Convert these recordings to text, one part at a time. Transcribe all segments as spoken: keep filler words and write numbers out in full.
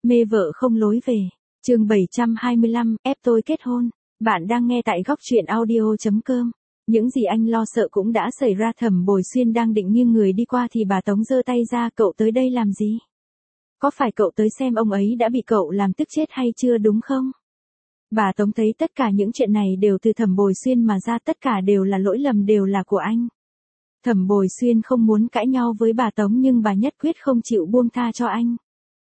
Mê vợ không lối về. Chương bảy trăm hai mươi lăm, ép tôi kết hôn. Bạn đang nghe tại góc truyện audio chấm com. Những gì anh lo sợ cũng đã xảy ra. Thẩm Bồi Xuyên đang định nghiêng người đi qua thì bà Tống giơ tay ra, cậu tới đây làm gì? Có phải cậu tới xem ông ấy đã bị cậu làm tức chết hay chưa đúng không? Bà Tống thấy tất cả những chuyện này đều từ Thẩm Bồi Xuyên mà ra, tất cả đều là lỗi lầm, đều là của anh. Thẩm Bồi Xuyên không muốn cãi nhau với bà Tống nhưng bà nhất quyết không chịu buông tha cho anh.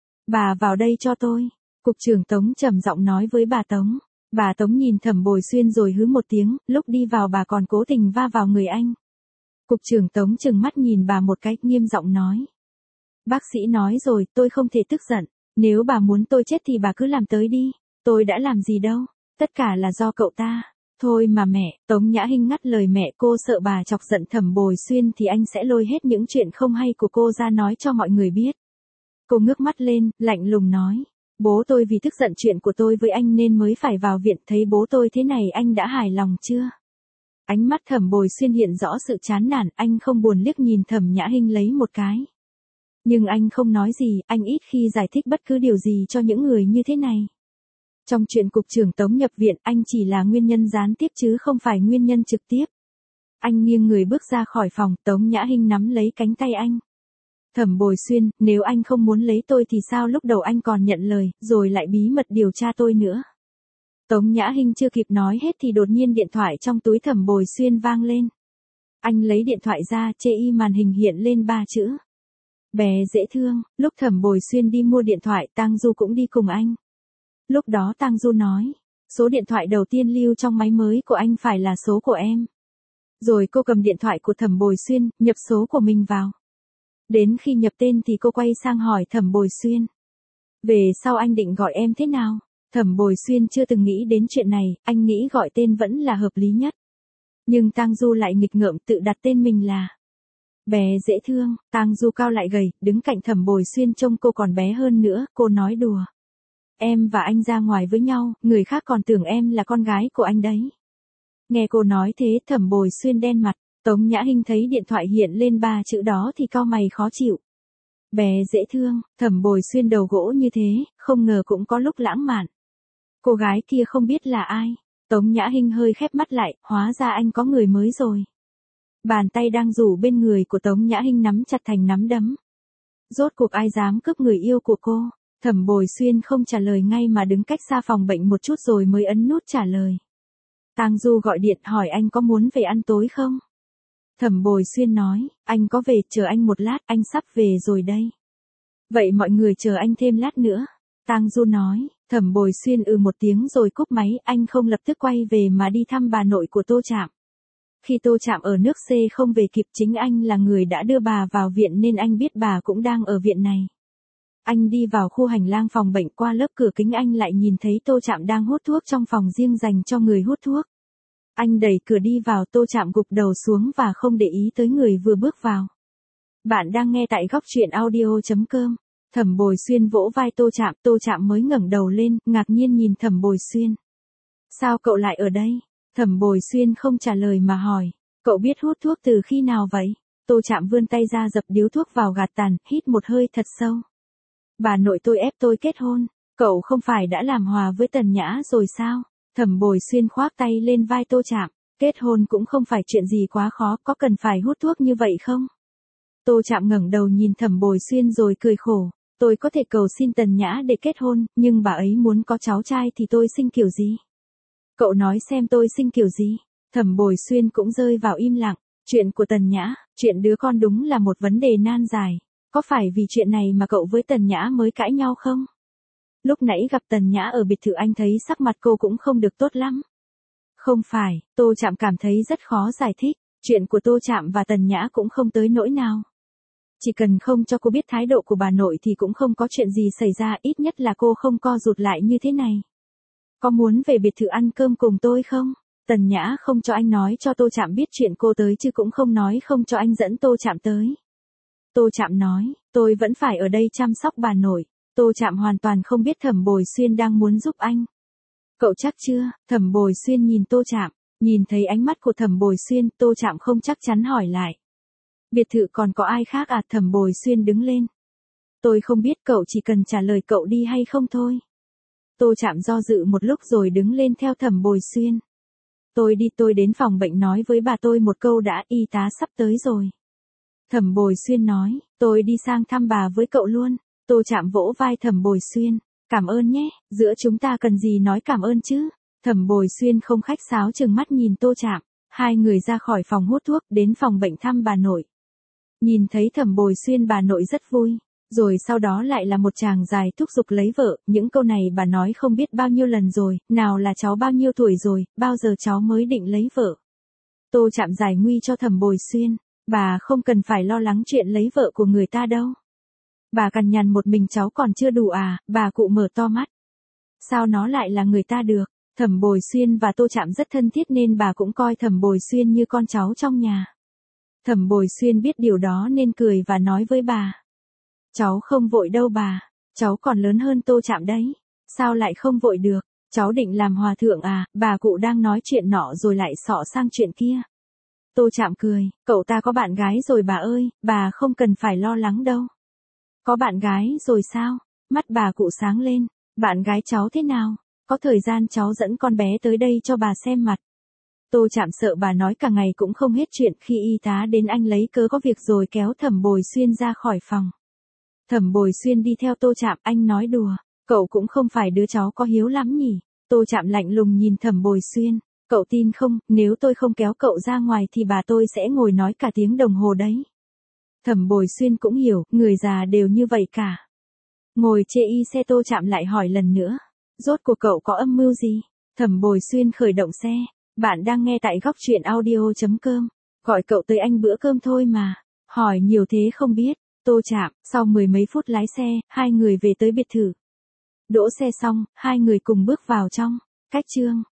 Bà vào đây cho tôi. Cục trưởng Tống trầm giọng nói với bà Tống. Bà Tống nhìn Thẩm Bồi Xuyên rồi hứ một tiếng, lúc đi vào bà còn cố tình va vào người anh. Cục trưởng Tống trừng mắt nhìn bà một cái, nghiêm giọng nói. Bác sĩ nói rồi, tôi không thể tức giận. Nếu bà muốn tôi chết thì bà cứ làm tới đi. Tôi đã làm gì đâu. Tất cả là do cậu ta. Thôi mà mẹ, Tống Nhã Hinh ngắt lời mẹ, cô sợ bà chọc giận Thẩm Bồi Xuyên thì anh sẽ lôi hết những chuyện không hay của cô ra nói cho mọi người biết. Cô ngước mắt lên, lạnh lùng nói. Bố tôi vì tức giận chuyện của tôi với anh nên mới phải vào viện, thấy bố tôi thế này anh đã hài lòng chưa? Ánh mắt Thẩm Bồi Xuyên hiện rõ sự chán nản, anh không buồn liếc nhìn Thẩm Nhã Hinh lấy một cái. Nhưng anh không nói gì, anh ít khi giải thích bất cứ điều gì cho những người như thế này. Trong chuyện cục trưởng Tống nhập viện, anh chỉ là nguyên nhân gián tiếp chứ không phải nguyên nhân trực tiếp. Anh nghiêng người bước ra khỏi phòng, Tống Nhã Hinh nắm lấy cánh tay anh. Thẩm Bồi Xuyên, nếu anh không muốn lấy tôi thì sao lúc đầu anh còn nhận lời, rồi lại bí mật điều tra tôi nữa. Tống Nhã Hinh chưa kịp nói hết thì đột nhiên điện thoại trong túi Thẩm Bồi Xuyên vang lên. Anh lấy điện thoại ra, chê y màn hình hiện lên ba chữ. Bé dễ thương. Lúc Thẩm Bồi Xuyên đi mua điện thoại, Tang Du cũng đi cùng anh. Lúc đó Tang Du nói, số điện thoại đầu tiên lưu trong máy mới của anh phải là số của em. Rồi cô cầm điện thoại của Thẩm Bồi Xuyên, nhập số của mình vào. Đến khi nhập tên thì cô quay sang hỏi Thẩm Bồi Xuyên. Về sau anh định gọi em thế nào? Thẩm Bồi Xuyên chưa từng nghĩ đến chuyện này, anh nghĩ gọi tên vẫn là hợp lý nhất. Nhưng Tang Du lại nghịch ngợm tự đặt tên mình là Bé dễ thương. Tang Du cao lại gầy, đứng cạnh Thẩm Bồi Xuyên trông cô còn bé hơn nữa, cô nói đùa. Em và anh ra ngoài với nhau, người khác còn tưởng em là con gái của anh đấy. Nghe cô nói thế Thẩm Bồi Xuyên đen mặt. Tống Nhã Hinh thấy điện thoại hiện lên ba chữ đó thì cau mày khó chịu. Bé dễ thương. Thẩm Bồi Xuyên đầu gỗ như thế, không ngờ cũng có lúc lãng mạn. Cô gái kia không biết là ai. Tống Nhã Hinh hơi khép mắt lại, hóa ra anh có người mới rồi. Bàn tay đang rủ bên người của Tống Nhã Hinh nắm chặt thành nắm đấm. Rốt cuộc ai dám cướp người yêu của cô? Thẩm Bồi Xuyên không trả lời ngay mà đứng cách xa phòng bệnh một chút rồi mới ấn nút trả lời. Tang Du gọi điện hỏi anh có muốn về ăn tối không? Thẩm Bồi Xuyên nói, anh có về, chờ anh một lát, anh sắp về rồi đây. Vậy mọi người chờ anh thêm lát nữa. Tang Du nói. Thẩm Bồi Xuyên ừ một tiếng rồi cúp máy, anh không lập tức quay về mà đi thăm bà nội của Tô Trạm. Khi Tô Trạm ở nước C không về kịp, chính anh là người đã đưa bà vào viện nên anh biết bà cũng đang ở viện này. Anh đi vào khu hành lang phòng bệnh, qua lớp cửa kính anh lại nhìn thấy Tô Trạm đang hút thuốc trong phòng riêng dành cho người hút thuốc. Anh đẩy cửa đi vào, Tô Trạm gục đầu xuống và không để ý tới người vừa bước vào. Bạn đang nghe tại góc truyện audio chấm com. Thẩm Bồi Xuyên vỗ vai Tô Trạm, Tô Trạm mới ngẩng đầu lên, ngạc nhiên nhìn Thẩm Bồi Xuyên. Sao cậu lại ở đây? Thẩm Bồi Xuyên không trả lời mà hỏi. Cậu biết hút thuốc từ khi nào vậy? Tô Trạm vươn tay ra dập điếu thuốc vào gạt tàn, hít một hơi thật sâu. Bà nội tôi ép tôi kết hôn. Cậu không phải đã làm hòa với Tần Nhã rồi sao? Thẩm Bồi Xuyên khoác tay lên vai Tô Trạm. Kết hôn cũng không phải chuyện gì quá khó, có cần phải hút thuốc như vậy không? Tô Trạm ngẩng đầu nhìn Thẩm Bồi Xuyên rồi cười khổ. Tôi có thể cầu xin Tần Nhã để kết hôn, nhưng bà ấy muốn có cháu trai thì tôi sinh kiểu gì? Cậu nói xem tôi sinh kiểu gì? Thẩm Bồi Xuyên cũng rơi vào im lặng. Chuyện của Tần Nhã, chuyện đứa con đúng là một vấn đề nan giải. Có phải vì chuyện này mà cậu với Tần Nhã mới cãi nhau không? Lúc nãy gặp Tần Nhã ở biệt thự anh thấy sắc mặt cô cũng không được tốt lắm. Không phải, Tô Trạm cảm thấy rất khó giải thích. Chuyện của Tô Trạm và Tần Nhã cũng không tới nỗi nào. Chỉ cần không cho cô biết thái độ của bà nội thì cũng không có chuyện gì xảy ra, ít nhất là cô không co rụt lại như thế này. Có muốn về biệt thự ăn cơm cùng tôi không? Tần Nhã không cho anh nói cho Tô Trạm biết chuyện cô tới chứ cũng không nói không cho anh dẫn Tô Trạm tới. Tô Trạm nói, tôi vẫn phải ở đây chăm sóc bà nội. Tô Trạm hoàn toàn không biết Thẩm Bồi Xuyên đang muốn giúp anh. Cậu chắc chưa? Thẩm Bồi Xuyên nhìn Tô Trạm, nhìn thấy ánh mắt của Thẩm Bồi Xuyên, Tô Trạm không chắc chắn hỏi lại. Biệt thự còn có ai khác à? Thẩm Bồi Xuyên đứng lên. Tôi không biết, cậu chỉ cần trả lời cậu đi hay không thôi. Tô Trạm do dự một lúc rồi đứng lên theo Thẩm Bồi Xuyên. Tôi đi, tôi đến phòng bệnh nói với bà tôi một câu đã, y tá sắp tới rồi. Thẩm Bồi Xuyên nói, tôi đi sang thăm bà với cậu luôn. Tô Trạm vỗ vai Thẩm Bồi Xuyên, cảm ơn nhé, giữa chúng ta cần gì nói cảm ơn chứ. Thẩm Bồi Xuyên không khách sáo trừng mắt nhìn Tô Trạm, hai người ra khỏi phòng hút thuốc đến phòng bệnh thăm bà nội. Nhìn thấy Thẩm Bồi Xuyên bà nội rất vui, rồi sau đó lại là một chàng dài thúc giục lấy vợ, những câu này bà nói không biết bao nhiêu lần rồi, nào là cháu bao nhiêu tuổi rồi, bao giờ cháu mới định lấy vợ. Tô Trạm giải nguy cho Thẩm Bồi Xuyên, bà không cần phải lo lắng chuyện lấy vợ của người ta đâu. Bà cằn nhằn một mình cháu còn chưa đủ à, bà cụ mở to mắt. Sao nó lại là người ta được? Thẩm Bồi Xuyên và Tô Trạm rất thân thiết nên bà cũng coi Thẩm Bồi Xuyên như con cháu trong nhà. Thẩm Bồi Xuyên biết điều đó nên cười và nói với bà. Cháu không vội đâu bà, cháu còn lớn hơn Tô Trạm đấy. Sao lại không vội được, cháu định làm hòa thượng à, bà cụ đang nói chuyện nọ rồi lại xỏ sang chuyện kia. Tô Trạm cười, cậu ta có bạn gái rồi bà ơi, bà không cần phải lo lắng đâu. Có bạn gái rồi sao? Mắt bà cụ sáng lên, bạn gái cháu thế nào? Có thời gian cháu dẫn con bé tới đây cho bà xem mặt. Tô Trạm sợ bà nói cả ngày cũng không hết chuyện, khi y tá đến anh lấy cớ có việc rồi kéo Thẩm Bồi Xuyên ra khỏi phòng. Thẩm Bồi Xuyên đi theo Tô Trạm, anh nói đùa, cậu cũng không phải đứa cháu có hiếu lắm nhỉ. Tô Trạm lạnh lùng nhìn Thẩm Bồi Xuyên, cậu tin không, nếu tôi không kéo cậu ra ngoài thì bà tôi sẽ ngồi nói cả tiếng đồng hồ đấy. Thẩm Bồi Xuyên cũng hiểu, người già đều như vậy cả. Ngồi chê y xe, Tô Trạm lại hỏi lần nữa, rốt cuộc cậu có âm mưu gì? Thẩm Bồi Xuyên khởi động xe, bạn đang nghe tại góc truyện audio chấm com, gọi cậu tới anh bữa cơm thôi mà, hỏi nhiều thế không biết. Tô Trạm, sau mười mấy phút lái xe, hai người về tới biệt thự. Đỗ xe xong, hai người cùng bước vào trong, cách chương.